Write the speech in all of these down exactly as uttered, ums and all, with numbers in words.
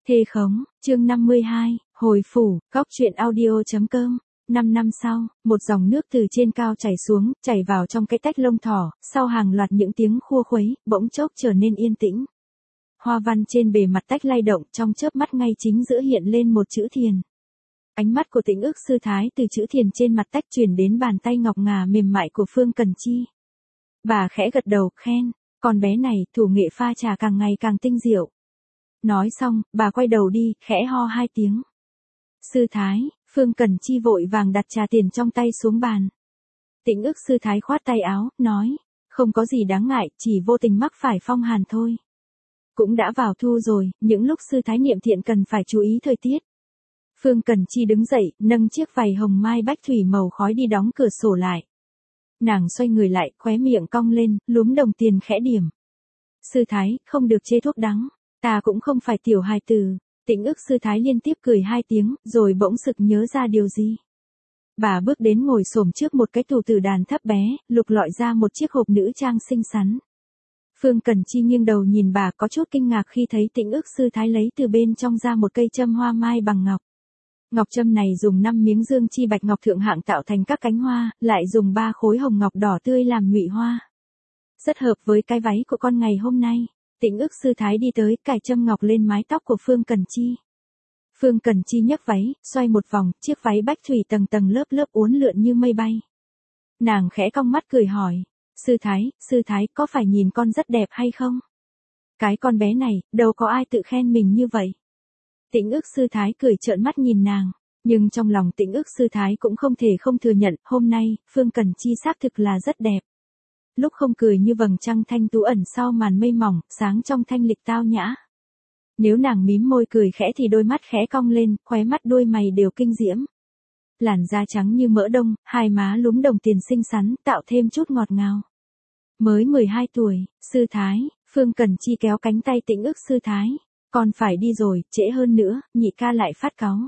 Thê khống, chương năm mươi hai, hồi phủ, góc truyện audio.com. Năm năm sau, một dòng nước từ trên cao chảy xuống, chảy vào trong cái tách lông thỏ, sau hàng loạt những tiếng khua khuấy, bỗng chốc trở nên yên tĩnh. Hoa văn trên bề mặt tách lay động, trong chớp mắt ngay chính giữa hiện lên một chữ thiền. Ánh mắt của Tĩnh Ước sư thái từ chữ thiền trên mặt tách chuyển đến bàn tay ngọc ngà mềm mại của Phương Cần Chi. Bà khẽ gật đầu, khen, con bé này, thủ nghệ pha trà càng ngày càng tinh diệu. Nói xong, bà quay đầu đi, khẽ ho hai tiếng. Sư thái, Phương Cần Chi vội vàng đặt trà tiền trong tay xuống bàn. Tĩnh Ước sư thái khoát tay áo, nói, không có gì đáng ngại, chỉ vô tình mắc phải phong hàn thôi. Cũng đã vào thu rồi, những lúc sư thái niệm thiện cần phải chú ý thời tiết. Phương Cần Chi đứng dậy, nâng chiếc vầy hồng mai bách thủy màu khói đi đóng cửa sổ lại. Nàng xoay người lại, khóe miệng cong lên, lúm đồng tiền khẽ điểm. Sư thái, không được chê thuốc đắng, ta cũng không phải tiểu hài tử. Tĩnh Ước sư thái liên tiếp cười hai tiếng, rồi bỗng sực nhớ ra điều gì. Bà bước đến ngồi xổm trước một cái tủ tử đàn thấp bé, lục lọi ra một chiếc hộp nữ trang xinh xắn. Phương Cần Chi nghiêng đầu nhìn bà, có chút kinh ngạc khi thấy Tĩnh Ước sư thái lấy từ bên trong ra một cây châm hoa mai bằng ngọc. Ngọc châm này dùng năm miếng dương chi bạch ngọc thượng hạng tạo thành các cánh hoa, lại dùng ba khối hồng ngọc đỏ tươi làm nhụy hoa. Rất hợp với cái váy của con ngày hôm nay. Tĩnh Ước sư thái đi tới, cài châm ngọc lên mái tóc của Phương Cần Chi. Phương Cần Chi nhấc váy, xoay một vòng, chiếc váy bách thủy tầng tầng lớp lớp uốn lượn như mây bay. Nàng khẽ cong mắt cười hỏi, sư thái, sư thái có phải nhìn con rất đẹp hay không? Cái con bé này, đâu có ai tự khen mình như vậy. Tĩnh Ước sư thái cười trợn mắt nhìn nàng, nhưng trong lòng Tĩnh Ước sư thái cũng không thể không thừa nhận, hôm nay, Phương Cần Chi xác thực là rất đẹp. Lúc không cười như vầng trăng thanh tú ẩn sau màn mây mỏng, sáng trong thanh lịch tao nhã. Nếu nàng mím môi cười khẽ thì đôi mắt khẽ cong lên, khóe mắt đôi mày đều kinh diễm. Làn da trắng như mỡ đông, hai má lúm đồng tiền xinh xắn, tạo thêm chút ngọt ngào. Mới mười hai tuổi, sư thái, Phương Cần Chi kéo cánh tay Tĩnh Ước sư thái. Con phải đi rồi, trễ hơn nữa, nhị ca lại phát cáu.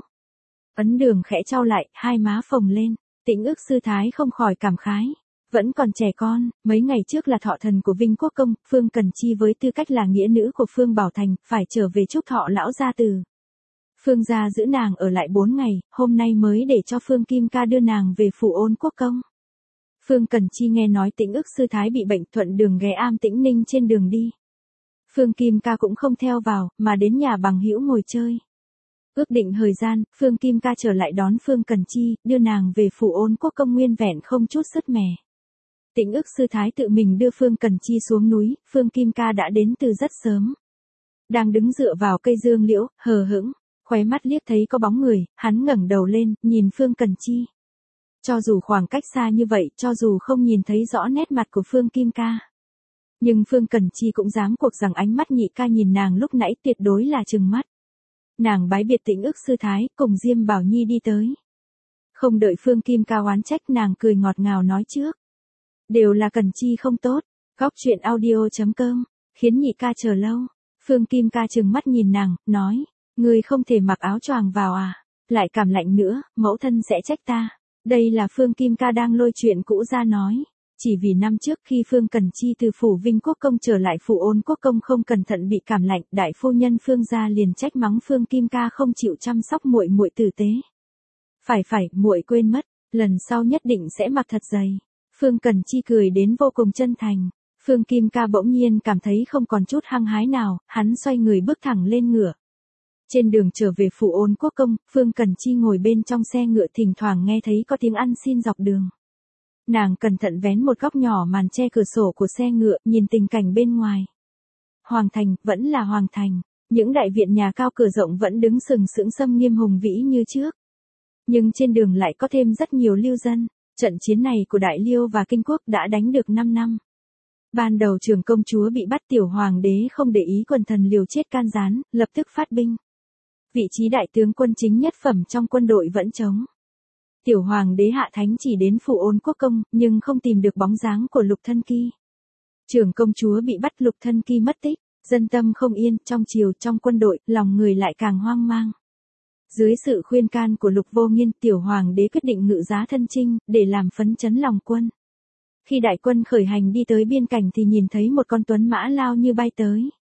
Ấn Đường khẽ trao lại, hai má phồng lên, Tĩnh Ước sư thái không khỏi cảm khái. Vẫn còn trẻ con, mấy ngày trước là thọ thần của Vinh Quốc Công, Phương Cần Chi với tư cách là nghĩa nữ của Phương Bảo Thành, phải trở về chúc thọ lão gia tử. Phương gia giữ nàng ở lại bốn ngày, hôm nay mới để cho Phương Kim ca đưa nàng về phủ Ôn Quốc Công. Phương Cần Chi nghe nói Tĩnh Ước sư thái bị bệnh, thuận đường ghé Am Tĩnh Ninh trên đường đi. Phương Kim ca cũng không theo vào, mà đến nhà bằng hữu ngồi chơi. Ước định thời gian, Phương Kim ca trở lại đón Phương Cần Chi, đưa nàng về phủ Ôn Quốc Công nguyên vẹn không chút sứt mẻ. Tĩnh Ước sư thái tự mình đưa Phương Cần Chi xuống núi, Phương Kim ca đã đến từ rất sớm. Đang đứng dựa vào cây dương liễu, hờ hững, khóe mắt liếc thấy có bóng người, hắn ngẩng đầu lên, nhìn Phương Cần Chi. Cho dù khoảng cách xa như vậy, cho dù không nhìn thấy rõ nét mặt của Phương Kim ca. Nhưng Phương Cần Chi cũng dám cuộc rằng ánh mắt nhị ca nhìn nàng lúc nãy tuyệt đối là trừng mắt. Nàng bái biệt Tĩnh Ước sư thái, cùng Diêm Bảo Nhi đi tới. Không đợi Phương Kim ca oán trách, nàng cười ngọt ngào nói trước. Đều là Cần Chi không tốt, góc truyện audio.com, khiến nhị ca chờ lâu. Phương Kim ca trừng mắt nhìn nàng, nói, ngươi không thể mặc áo choàng vào à, lại cảm lạnh nữa, mẫu thân sẽ trách ta. Đây là Phương Kim ca đang lôi chuyện cũ ra nói. Chỉ vì năm trước khi Phương Cần Chi từ phủ Vinh Quốc Công trở lại phủ Ôn Quốc Công không cẩn thận bị cảm lạnh, đại phu nhân Phương gia liền trách mắng Phương Kim ca không chịu chăm sóc muội muội tử tế. Phải phải, muội quên mất, lần sau nhất định sẽ mặc thật dày. Phương Cần Chi cười đến vô cùng chân thành. Phương Kim ca bỗng nhiên cảm thấy không còn chút hăng hái nào, hắn xoay người bước thẳng lên ngựa. Trên đường trở về phủ Ôn Quốc Công, Phương Cần Chi ngồi bên trong xe ngựa, thỉnh thoảng nghe thấy có tiếng ăn xin dọc đường. Nàng cẩn thận vén một góc nhỏ màn che cửa sổ của xe ngựa, nhìn tình cảnh bên ngoài. Hoàng thành, vẫn là Hoàng thành, những đại viện nhà cao cửa rộng vẫn đứng sừng sững xâm nghiêm hùng vĩ như trước. Nhưng trên đường lại có thêm rất nhiều lưu dân. Trận chiến này của Đại Liêu và Kinh Quốc đã đánh được năm năm. Ban đầu trưởng công chúa bị bắt, tiểu hoàng đế không để ý quần thần liều chết can gián, lập tức phát binh. Vị trí đại tướng quân chính nhất phẩm trong quân đội vẫn trống. Tiểu hoàng đế hạ thánh chỉ đến phủ Ôn Quốc Công, nhưng không tìm được bóng dáng của Lục Thân Kỳ. Trưởng công chúa bị bắt, Lục Thân Kỳ mất tích, dân tâm không yên, trong triều, trong quân đội, lòng người lại càng hoang mang. Dưới sự khuyên can của Lục Vô Nghiên, tiểu hoàng đế quyết định ngự giá thân chinh, để làm phấn chấn lòng quân. Khi đại quân khởi hành đi tới biên cảnh thì nhìn thấy một con tuấn mã lao như bay tới.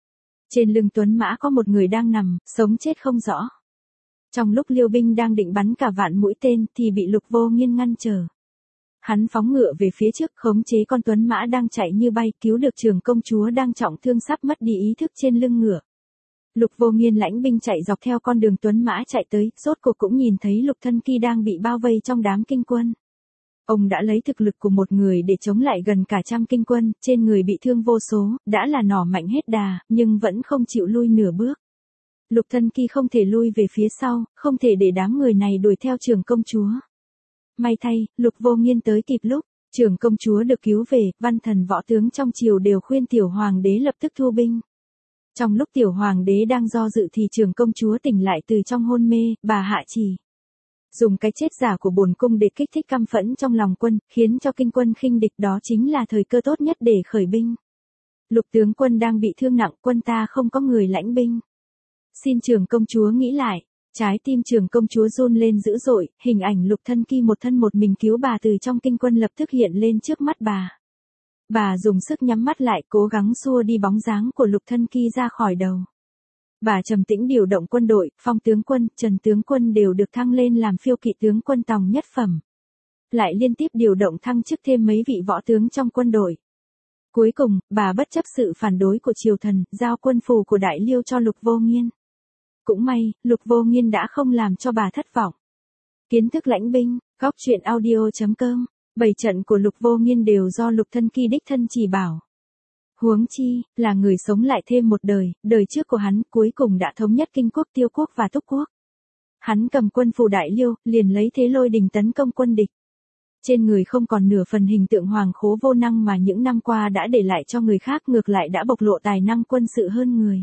Trên lưng tuấn mã có một người đang nằm, sống chết không rõ. Trong lúc Liêu binh đang định bắn cả vạn mũi tên thì bị Lục Vô Nghiên ngăn trở. Hắn phóng ngựa về phía trước khống chế con tuấn mã đang chạy như bay, cứu được trưởng công chúa đang trọng thương sắp mất đi ý thức trên lưng ngựa. Lục Vô Nghiên lãnh binh chạy dọc theo con đường tuấn mã chạy tới, rốt cuộc cũng nhìn thấy Lục Thân Kỳ đang bị bao vây trong đám kinh quân. Ông đã lấy thực lực của một người để chống lại gần cả trăm kinh quân, trên người bị thương vô số, đã là nỏ mạnh hết đà, nhưng vẫn không chịu lui nửa bước. Lục Thân Kỳ không thể lui về phía sau, không thể để đám người này đuổi theo trưởng công chúa. May thay, Lục Vô Nghiên tới kịp lúc, trưởng công chúa được cứu về, văn thần võ tướng trong triều đều khuyên tiểu hoàng đế lập tức thu binh. Trong lúc tiểu hoàng đế đang do dự thì trưởng công chúa tỉnh lại từ trong hôn mê, bà hạ chỉ dùng cái chết giả của bổn cung để kích thích căm phẫn trong lòng quân, khiến cho kinh quân khinh địch, đó chính là thời cơ tốt nhất để khởi binh. Lục tướng quân đang bị thương nặng, quân ta không có người lãnh binh. Xin trưởng công chúa nghĩ lại. Trái tim trưởng công chúa run lên dữ dội, hình ảnh Lục Thân Kỳ một thân một mình cứu bà từ trong kinh quân lập tức hiện lên trước mắt bà. Bà dùng sức nhắm mắt lại, cố gắng xua đi bóng dáng của Lục Thân Kỳ ra khỏi đầu. Bà trầm tĩnh điều động quân đội, phong tướng quân, trần tướng quân đều được thăng lên làm phiêu kỵ tướng quân tòng nhất phẩm. Lại liên tiếp điều động thăng chức thêm mấy vị võ tướng trong quân đội. Cuối cùng, bà bất chấp sự phản đối của triều thần, giao quân phù của Đại Liêu cho Lục Vô Nghiên. Cũng may, Lục Vô Nghiên đã không làm cho bà thất vọng. Kiến thức lãnh binh, góc truyện audio chấm com, bảy trận của Lục Vô Nghiên đều do Lục Thân Kỳ đích thân chỉ bảo. Huống chi, là người sống lại thêm một đời, đời trước của hắn cuối cùng đã thống nhất Kinh quốc, Tiêu quốc và Túc quốc. Hắn cầm quân phù Đại Liêu, liền lấy thế lôi đình tấn công quân địch. Trên người không còn nửa phần hình tượng hoàng khố vô năng mà những năm qua đã để lại cho người khác, ngược lại đã bộc lộ tài năng quân sự hơn người.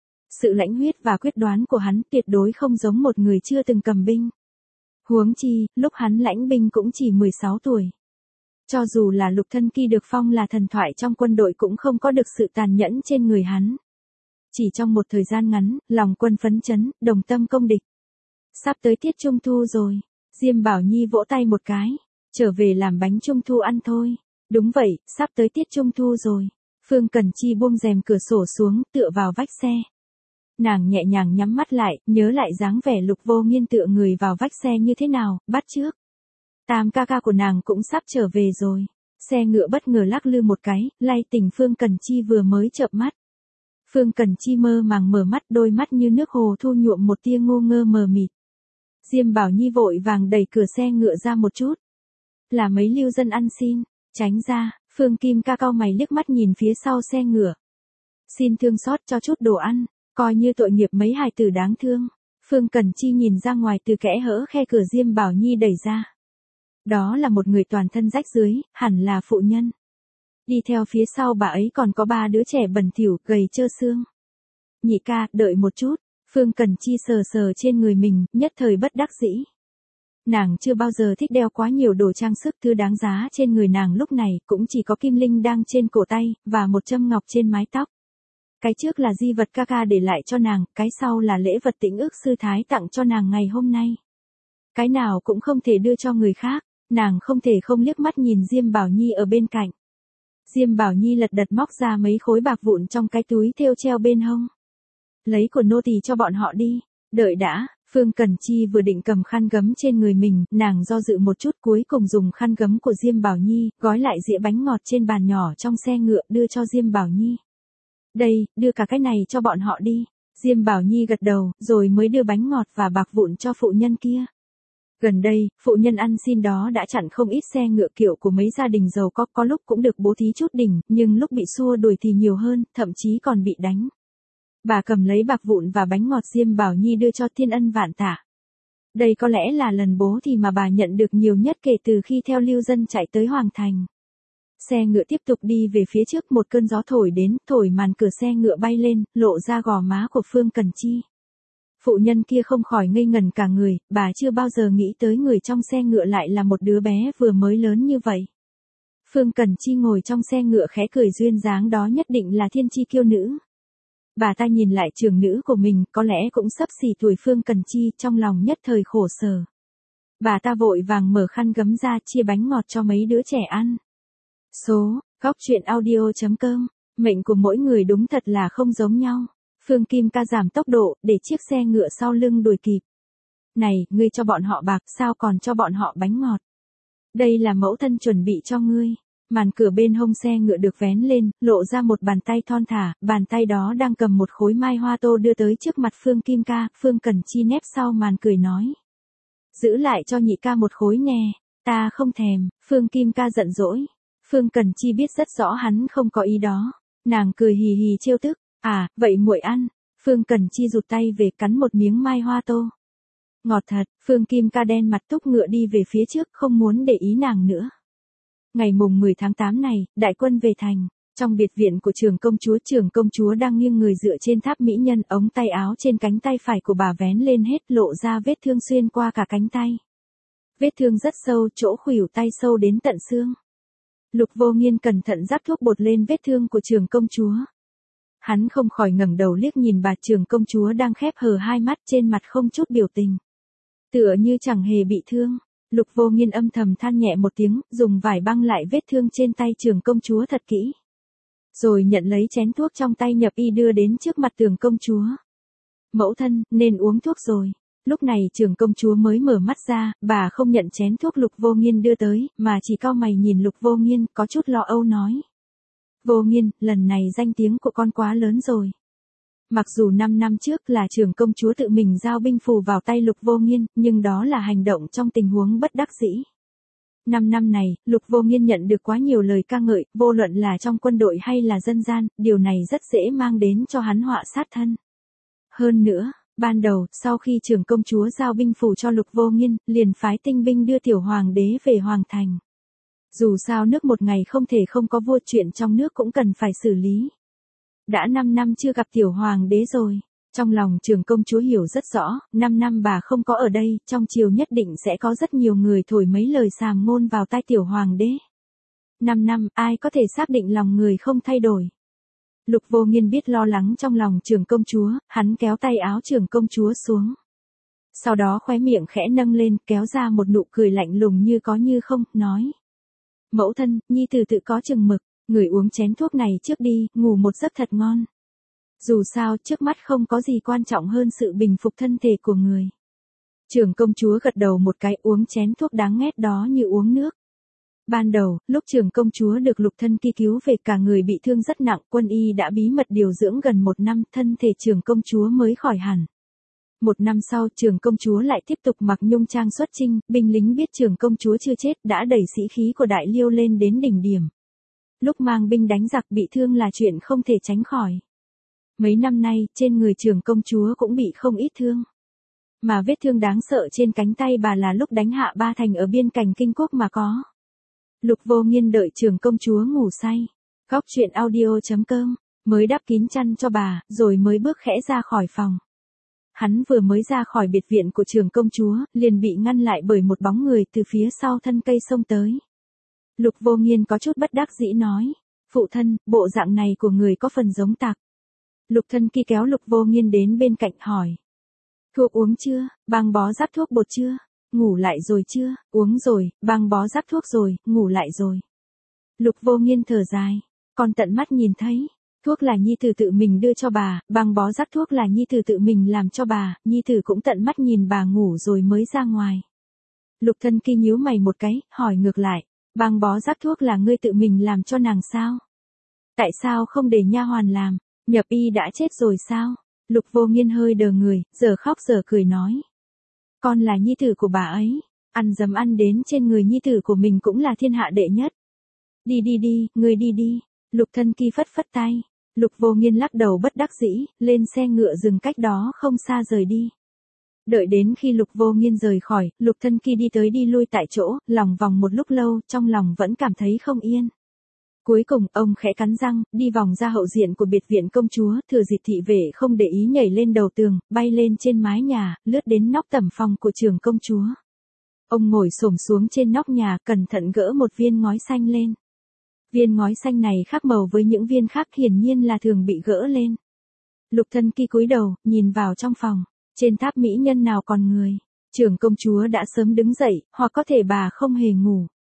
Sự lãnh huyết và quyết đoán của hắn tuyệt đối không giống một người chưa từng cầm binh. Huống chi, lúc hắn lãnh binh cũng chỉ mười sáu tuổi. Cho dù là Lục Thân Kỳ được phong là thần thoại trong quân đội cũng không có được sự tàn nhẫn trên người hắn. Chỉ trong một thời gian ngắn, lòng quân phấn chấn, đồng tâm công địch. Sắp tới tiết trung thu rồi. Diêm Bảo Nhi vỗ tay một cái. Trở về làm bánh trung thu ăn thôi. Đúng vậy, sắp tới tiết trung thu rồi. Phương Cẩn Chi buông rèm cửa sổ xuống, tựa vào vách xe. Nàng nhẹ nhàng nhắm mắt lại, nhớ lại dáng vẻ Lục Vô Nghiên tựa người vào vách xe như thế nào, bắt chước. Tam ca ca của nàng cũng sắp trở về rồi. Xe ngựa bất ngờ lắc lư một cái, lay tỉnh Phương Cẩn Chi vừa mới chợp mắt. Phương Cẩn Chi mơ màng mở mắt, đôi mắt như nước hồ thu nhuộm một tia ngu ngơ mờ mịt. Diêm Bảo Nhi vội vàng đẩy cửa xe ngựa ra một chút. Là mấy lưu dân ăn xin, tránh ra. Phương Kim ca cau mày liếc mắt nhìn phía sau xe ngựa. Xin thương xót cho chút đồ ăn. Coi như tội nghiệp mấy hài tử đáng thương. Phương Cẩn Chi nhìn ra ngoài từ kẽ hở khe cửa Diêm Bảo Nhi đẩy ra. Đó là một người toàn thân rách rưới, hẳn là phụ nhân. Đi theo phía sau bà ấy còn có ba đứa trẻ bẩn thỉu, gầy trơ xương. Nhị ca, đợi một chút. Phương Cẩn Chi sờ sờ trên người mình, nhất thời bất đắc dĩ. Nàng chưa bao giờ thích đeo quá nhiều đồ trang sức, thứ đáng giá trên người nàng lúc này cũng chỉ có kim linh đang trên cổ tay, và một châm ngọc trên mái tóc. Cái trước là di vật ca ca để lại cho nàng, cái sau là lễ vật Tĩnh Ước sư thái tặng cho nàng ngày hôm nay. Cái nào cũng không thể đưa cho người khác, nàng không thể không liếc mắt nhìn Diêm Bảo Nhi ở bên cạnh. Diêm Bảo Nhi lật đật móc ra mấy khối bạc vụn trong cái túi thêu treo bên hông. Lấy của nô tỳ cho bọn họ đi, đợi đã. Phương Cẩn Chi vừa định cầm khăn gấm trên người mình, nàng do dự một chút, cuối cùng dùng khăn gấm của Diêm Bảo Nhi, gói lại dĩa bánh ngọt trên bàn nhỏ trong xe ngựa đưa cho Diêm Bảo Nhi. Đây, đưa cả cái này cho bọn họ đi. Diêm Bảo Nhi gật đầu, rồi mới đưa bánh ngọt và bạc vụn cho phụ nhân kia. Gần đây, phụ nhân ăn xin đó đã chặn không ít xe ngựa kiệu của mấy gia đình giàu có, có lúc cũng được bố thí chút đỉnh, nhưng lúc bị xua đuổi thì nhiều hơn, thậm chí còn bị đánh. Bà cầm lấy bạc vụn và bánh ngọt Diêm Bảo Nhi đưa cho thiên ân vạn tạ. Đây có lẽ là lần bố thí mà bà nhận được nhiều nhất kể từ khi theo lưu dân chạy tới Hoàng Thành. Xe ngựa tiếp tục đi về phía trước, một cơn gió thổi đến, thổi màn cửa xe ngựa bay lên, lộ ra gò má của Phương Cẩn Chi. Phụ nhân kia không khỏi ngây ngẩn cả người, bà chưa bao giờ nghĩ tới người trong xe ngựa lại là một đứa bé vừa mới lớn như vậy. Phương Cẩn Chi ngồi trong xe ngựa khẽ cười, duyên dáng đó nhất định là thiên chi kiêu nữ. Bà ta nhìn lại trưởng nữ của mình, có lẽ cũng sắp xỉ tuổi Phương Cẩn Chi, trong lòng nhất thời khổ sở. Bà ta vội vàng mở khăn gấm ra, chia bánh ngọt cho mấy đứa trẻ ăn. Số, góc truyện audio chấm com, mệnh của mỗi người đúng thật là không giống nhau. Phương Kim ca giảm tốc độ, để chiếc xe ngựa sau lưng đuổi kịp. Này, ngươi cho bọn họ bạc, sao còn cho bọn họ bánh ngọt? Đây là mẫu thân chuẩn bị cho ngươi. Màn cửa bên hông xe ngựa được vén lên, lộ ra một bàn tay thon thả, bàn tay đó đang cầm một khối mai hoa tô đưa tới trước mặt Phương Kim ca, Phương Cẩn Chi nép sau màn cười nói. Giữ lại cho nhị ca một khối nè, ta không thèm, Phương Kim ca giận dỗi. Phương Cẩn Chi biết rất rõ hắn không có ý đó, nàng cười hì hì trêu tức, à, vậy muội ăn, Phương Cẩn Chi rụt tay về cắn một miếng mai hoa tô. Ngọt thật, Phương Kim ca đen mặt túc ngựa đi về phía trước không muốn để ý nàng nữa. Ngày mùng mười tháng tám này, đại quân về thành, trong biệt viện của trưởng công chúa trưởng công chúa đang nghiêng người dựa trên tháp mỹ nhân, ống tay áo trên cánh tay phải của bà vén lên hết lộ ra vết thương xuyên qua cả cánh tay. Vết thương rất sâu, chỗ khuỷu tay sâu đến tận xương. Lục Vô Nghiên cẩn thận rắc thuốc bột lên vết thương của trưởng công chúa. Hắn không khỏi ngẩng đầu liếc nhìn bà trưởng công chúa đang khép hờ hai mắt trên mặt không chút biểu tình. Tựa như chẳng hề bị thương. Lục Vô Nghiên âm thầm than nhẹ một tiếng, dùng vải băng lại vết thương trên tay trưởng công chúa thật kỹ. Rồi nhận lấy chén thuốc trong tay nhập y đưa đến trước mặt trưởng công chúa. Mẫu thân, nên uống thuốc rồi. Lúc này trưởng công chúa mới mở mắt ra, bà không nhận chén thuốc Lục Vô Nghiên đưa tới, mà chỉ cau mày nhìn Lục Vô Nghiên, có chút lo âu nói. Vô Nghiên, lần này danh tiếng của con quá lớn rồi. Mặc dù năm năm trước là trưởng công chúa tự mình giao binh phù vào tay Lục Vô Nghiên, nhưng đó là hành động trong tình huống bất đắc dĩ. Năm năm này, Lục Vô Nghiên nhận được quá nhiều lời ca ngợi, vô luận là trong quân đội hay là dân gian, điều này rất dễ mang đến cho hắn họa sát thân. Hơn nữa, ban đầu, sau khi trưởng công chúa giao binh phù cho Lục Vô Nghiên, liền phái tinh binh đưa tiểu hoàng đế về hoàng thành. Dù sao nước một ngày không thể không có vua, chuyện trong nước cũng cần phải xử lý. Đã năm năm chưa gặp tiểu hoàng đế rồi. Trong lòng trưởng công chúa hiểu rất rõ, năm năm bà không có ở đây, trong triều nhất định sẽ có rất nhiều người thổi mấy lời sàm ngôn vào tai tiểu hoàng đế. Năm năm, ai có thể xác định lòng người không thay đổi. Lục Vô Nghiên biết lo lắng trong lòng trưởng công chúa, hắn kéo tay áo trưởng công chúa xuống. Sau đó khóe miệng khẽ nâng lên, kéo ra một nụ cười lạnh lùng như có như không, nói. Mẫu thân, nhi tử tự có chừng mực. Người uống chén thuốc này trước đi, ngủ một giấc thật ngon. Dù sao, trước mắt không có gì quan trọng hơn sự bình phục thân thể của người. Trưởng công chúa gật đầu một cái, uống chén thuốc đáng ghét đó như uống nước. Ban đầu, lúc trưởng công chúa được Lục Thân Kỳ cứu về, cả người bị thương rất nặng, quân y đã bí mật điều dưỡng gần một năm, thân thể trưởng công chúa mới khỏi hẳn. Một năm sau, trưởng công chúa lại tiếp tục mặc nhung trang xuất chinh, binh lính biết trưởng công chúa chưa chết đã đẩy sĩ khí của Đại Liêu lên đến đỉnh điểm. Lúc mang binh đánh giặc bị thương là chuyện không thể tránh khỏi. Mấy năm nay, trên người trưởng công chúa cũng bị không ít thương. Mà vết thương đáng sợ trên cánh tay bà là lúc đánh hạ Ba Thành ở biên cảnh Kinh Quốc mà có. Lục Vô Nghiên đợi trưởng công chúa ngủ say. Góc truyện audio chấm com, mới đắp kín chăn cho bà, rồi mới bước khẽ ra khỏi phòng. Hắn vừa mới ra khỏi biệt viện của trưởng công chúa, liền bị ngăn lại bởi một bóng người từ phía sau thân cây xông tới. Lục Vô Nghiên có chút bất đắc dĩ nói, phụ thân, bộ dạng này của người có phần giống tặc. Lục Thân Kỳ kéo Lục Vô Nghiên đến bên cạnh hỏi. Thuốc uống chưa, băng bó rắc thuốc bột chưa, ngủ lại rồi chưa, uống rồi, băng bó rắc thuốc rồi, ngủ lại rồi. Lục Vô Nghiên thở dài, con tận mắt nhìn thấy, thuốc là nhi tử tự mình đưa cho bà, băng bó rắc thuốc là nhi tử tự mình làm cho bà, nhi tử cũng tận mắt nhìn bà ngủ rồi mới ra ngoài. Lục Thân Kỳ nhíu mày một cái, hỏi ngược lại. Băng bó rắc thuốc là ngươi tự mình làm cho nàng sao? Tại sao không để nha hoàn làm? Nhập y đã chết rồi sao? Lục Vô Nghiên hơi đờ người, giờ khóc giờ cười nói. Con là nhi tử của bà ấy, ăn dấm ăn đến trên người nhi tử của mình cũng là thiên hạ đệ nhất. Đi đi đi, ngươi đi đi. Lục Thân Kỳ phất phất tay. Lục Vô Nghiên lắc đầu bất đắc dĩ, lên xe ngựa dừng cách đó không xa rời đi. Đợi đến khi Lục Vô Nghiên rời khỏi, Lục Thân Kỳ đi tới đi lui tại chỗ, lòng vòng một lúc lâu, trong lòng vẫn cảm thấy không yên. Cuối cùng, ông khẽ cắn răng, đi vòng ra hậu diện của biệt viện công chúa, thừa dịp thị vệ không để ý nhảy lên đầu tường, bay lên trên mái nhà, lướt đến nóc tẩm phòng của trưởng công chúa. Ông ngồi xổm xuống trên nóc nhà, cẩn thận gỡ một viên ngói xanh lên. Viên ngói xanh này khác màu với những viên khác, hiển nhiên là thường bị gỡ lên. Lục Thân Kỳ cúi đầu, nhìn vào trong phòng. Trên tháp mỹ nhân nào còn người, trưởng công chúa đã sớm đứng dậy, hoặc có thể bà không hề ngủ.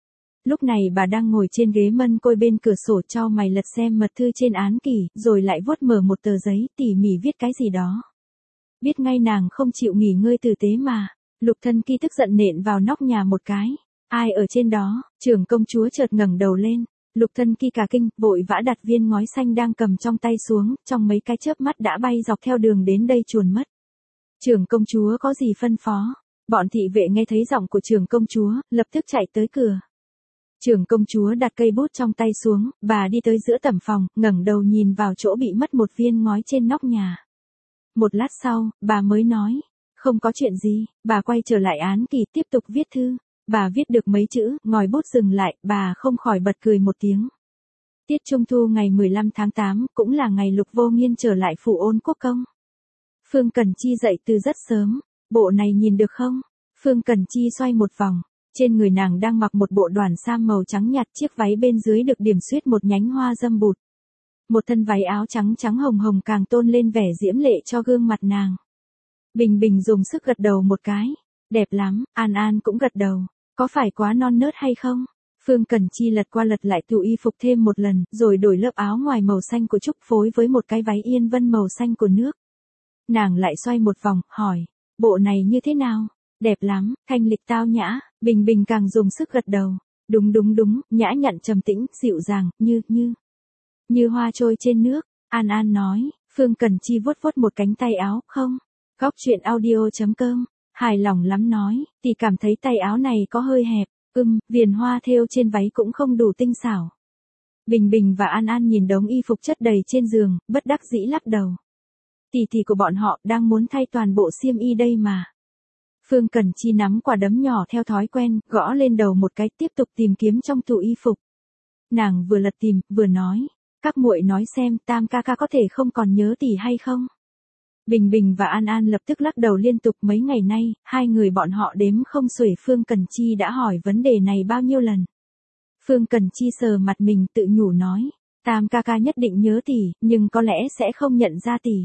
Lúc này bà đang ngồi trên ghế mân côi bên cửa sổ chau mày lật xem mật thư trên án kỷ, rồi lại vuốt mở một tờ giấy tỉ mỉ viết cái gì đó. Biết ngay nàng không chịu nghỉ ngơi tử tế mà. Lục Thân Kỳ tức giận nện vào nóc nhà một cái. Ai ở trên đó? Trưởng công chúa chợt ngẩng đầu lên. Lục Thân Kỳ cả kinh, vội vã đặt viên ngói xanh đang cầm trong tay xuống, trong mấy cái chớp mắt đã bay dọc theo đường đến đây chuồn mất. Trưởng công chúa có gì phân phó? Bọn thị vệ nghe thấy giọng của trưởng công chúa, lập tức chạy tới cửa. Trưởng công chúa đặt cây bút trong tay xuống, bà đi tới giữa tẩm phòng, ngẩng đầu nhìn vào chỗ bị mất một viên ngói trên nóc nhà. Một lát sau, bà mới nói, không có chuyện gì, bà quay trở lại án kỷ tiếp tục viết thư. Bà viết được mấy chữ, ngòi bút dừng lại, bà không khỏi bật cười một tiếng. Tiết Trung Thu ngày mười lăm tháng tám, cũng là ngày Lục Vô Nghiên trở lại phủ Ôn Quốc Công. Phương Cần Chi dậy từ rất sớm, bộ này nhìn được không? Phương Cần Chi xoay một vòng, trên người nàng đang mặc một bộ đoản sam màu trắng nhạt, chiếc váy bên dưới được điểm xuyết một nhánh hoa dâm bụt. Một thân váy áo trắng trắng hồng hồng càng tôn lên vẻ diễm lệ cho gương mặt nàng. Bình Bình dùng sức gật đầu một cái, đẹp lắm, An An cũng gật đầu. Có phải quá non nớt hay không? Phương Cần Chi lật qua lật lại tủ y phục thêm một lần, rồi đổi lớp áo ngoài màu xanh của trúc phối với một cái váy yên vân màu xanh của nước. Nàng lại xoay một vòng, hỏi, bộ này như thế nào? Đẹp lắm, thanh lịch tao nhã. Bình Bình càng dùng sức gật đầu. Đúng đúng đúng, nhã nhặn trầm tĩnh, dịu dàng, như, như, như hoa trôi trên nước. An An nói. Phương Cần Chi vuốt vuốt một cánh tay áo, không? Góc truyện audio chấm com. Hài lòng lắm nói, thì cảm thấy tay áo này có hơi hẹp, ưm, viền hoa thêu trên váy cũng không đủ tinh xảo. Bình Bình và An An nhìn đống y phục chất đầy trên giường, bất đắc dĩ lắc đầu. Tỷ tỷ của bọn họ đang muốn thay toàn bộ xiêm y đây mà. Phương Cần Chi nắm quả đấm nhỏ theo thói quen, gõ lên đầu một cái, tiếp tục tìm kiếm trong tủ y phục. Nàng vừa lật tìm, vừa nói, các muội nói xem, Tam ca ca có thể không còn nhớ tỷ hay không? Bình Bình và An An lập tức lắc đầu liên tục. Mấy ngày nay, hai người bọn họ đếm không xuể Phương Cần Chi đã hỏi vấn đề này bao nhiêu lần. Phương Cần Chi sờ mặt mình tự nhủ nói, Tam ca ca nhất định nhớ tỷ, nhưng có lẽ sẽ không nhận ra tỷ.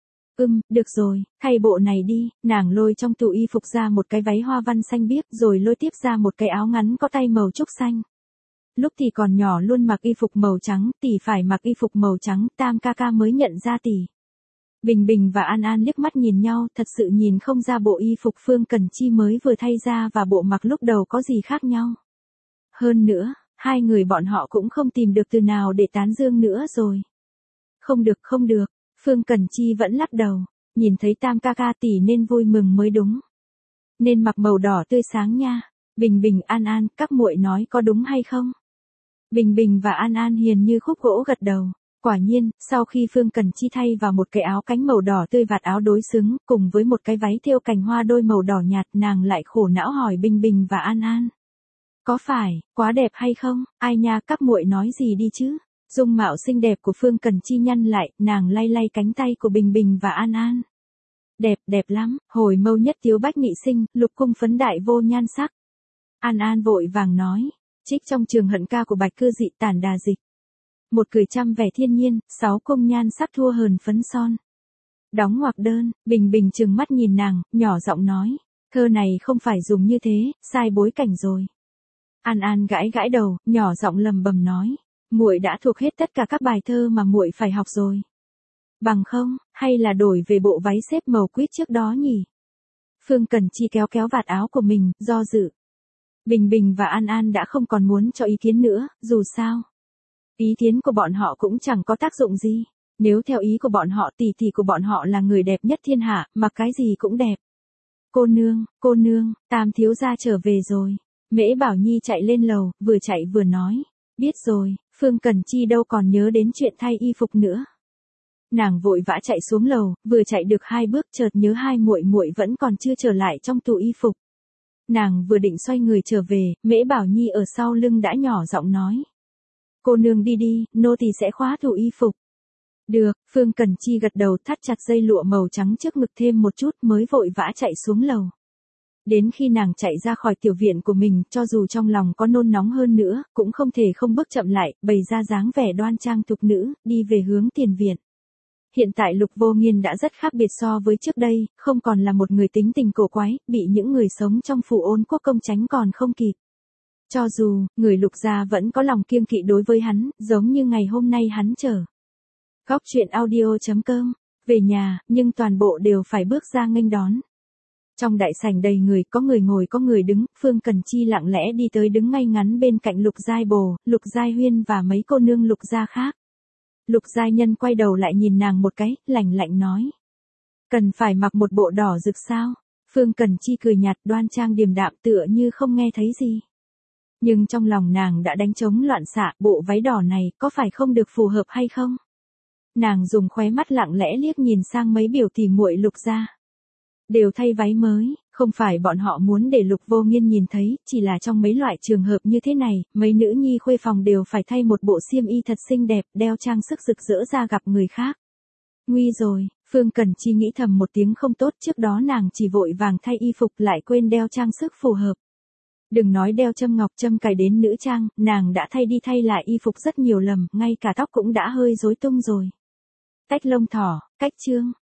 Ừm, được rồi, thay bộ này đi. Nàng lôi trong tủ y phục ra một cái váy hoa văn xanh biếc, rồi lôi tiếp ra một cái áo ngắn có tay màu trúc xanh. Lúc thì còn nhỏ luôn mặc y phục màu trắng, tỷ phải mặc y phục màu trắng, Tam ca ca mới nhận ra tỷ. Bình Bình và An An liếc mắt nhìn nhau, thật sự nhìn không ra bộ y phục Phương Cần Chi mới vừa thay ra và bộ mặc lúc đầu có gì khác nhau. Hơn nữa, hai người bọn họ cũng không tìm được từ nào để tán dương nữa rồi. Không được không được, Phương Cần Chi vẫn lắc đầu, nhìn thấy Tam ca ca tỷ nên vui mừng mới đúng. Nên mặc màu đỏ tươi sáng nha. Bình Bình, An An, các muội nói có đúng hay không? Bình Bình và An An hiền như khúc gỗ gật đầu. Quả nhiên, sau khi Phương Cần Chi thay vào một cái áo cánh màu đỏ tươi vạt áo đối xứng, cùng với một cái váy thêu cành hoa đôi màu đỏ nhạt, nàng lại khổ não hỏi Bình Bình và An An. Có phải, quá đẹp hay không? Ai nha, các muội nói gì đi chứ? Dung mạo xinh đẹp của Phương Cần Chi nhăn lại, nàng lay lay cánh tay của Bình Bình và An An. Đẹp, đẹp lắm, hồi mâu nhất tiếu bách nghị sinh, lục cung phấn đại vô nhan sắc. An An vội vàng nói, trích trong trường hận ca của Bạch Cư Dị Tản Đà Dịch. Một cười trăm vẻ thiên nhiên, sáu cung nhan sắc thua hờn phấn son. Đóng ngoặc đơn, Bình Bình trừng mắt nhìn nàng, nhỏ giọng nói, thơ này không phải dùng như thế, sai bối cảnh rồi. An An gãi gãi đầu, nhỏ giọng lầm bầm nói, muội đã thuộc hết tất cả các bài thơ mà muội phải học rồi. Bằng không, hay là đổi về bộ váy xếp màu quýt trước đó nhỉ? Phương Cần Chi kéo kéo vạt áo của mình, do dự. Bình Bình và An An đã không còn muốn cho ý kiến nữa, dù sao. Ý kiến của bọn họ cũng chẳng có tác dụng gì. Nếu theo ý của bọn họ, tỷ tỷ của bọn họ là người đẹp nhất thiên hạ, mặc cái gì cũng đẹp. Cô nương, cô nương, Tam thiếu gia trở về rồi. Mễ Bảo Nhi chạy lên lầu, vừa chạy vừa nói. Biết rồi, Phương Cần Chi đâu còn nhớ đến chuyện thay y phục nữa. Nàng vội vã chạy xuống lầu, vừa chạy được hai bước chợt nhớ hai muội muội vẫn còn chưa trở lại trong tủ y phục. Nàng vừa định xoay người trở về, Mễ Bảo Nhi ở sau lưng đã nhỏ giọng nói. Cô nương đi đi, nô tỳ sẽ khóa tủ y phục. Được, Phương Cần Chi gật đầu, thắt chặt dây lụa màu trắng trước ngực thêm một chút mới vội vã chạy xuống lầu. Đến khi nàng chạy ra khỏi tiểu viện của mình, cho dù trong lòng có nôn nóng hơn nữa, cũng không thể không bước chậm lại, bày ra dáng vẻ đoan trang thục nữ, đi về hướng tiền viện. Hiện tại Lục Vô Nghiên đã rất khác biệt so với trước đây, không còn là một người tính tình cổ quái, bị những người sống trong phủ Ôn Quốc Công tránh còn không kịp. Cho dù, người Lục gia vẫn có lòng kiêng kỵ đối với hắn, giống như ngày hôm nay hắn chở Góc chuyện audio chấm com về nhà, nhưng toàn bộ đều phải bước ra nghênh đón. Trong đại sảnh đầy người, có người ngồi có người đứng, Phương Cần Chi lặng lẽ đi tới đứng ngay ngắn bên cạnh Lục Giai Bồ, Lục Giai Huyên và mấy cô nương Lục gia khác. Lục Giai Nhân quay đầu lại nhìn nàng một cái, lạnh lạnh nói. Cần phải mặc một bộ đỏ rực sao? Phương Cần Chi cười nhạt, đoan trang điềm đạm tựa như không nghe thấy gì. Nhưng trong lòng nàng đã đánh trống loạn xạ, bộ váy đỏ này có phải không được phù hợp hay không? Nàng dùng khóe mắt lặng lẽ liếc nhìn sang mấy biểu tỷ muội Lục gia. Đều thay váy mới, không phải bọn họ muốn để Lục Vô Nghiên nhìn thấy, chỉ là trong mấy loại trường hợp như thế này, mấy nữ nhi khuê phòng đều phải thay một bộ xiêm y thật xinh đẹp, đeo trang sức rực rỡ ra gặp người khác. Nguy rồi, Phương Cần Chi nghĩ thầm một tiếng không tốt, trước đó nàng chỉ vội vàng thay y phục lại quên đeo trang sức phù hợp. Đừng nói đeo châm ngọc châm cài đến nữ trang, nàng đã thay đi thay lại y phục rất nhiều lầm, ngay cả tóc cũng đã hơi rối tung rồi. Tách lông thỏ, cách chương.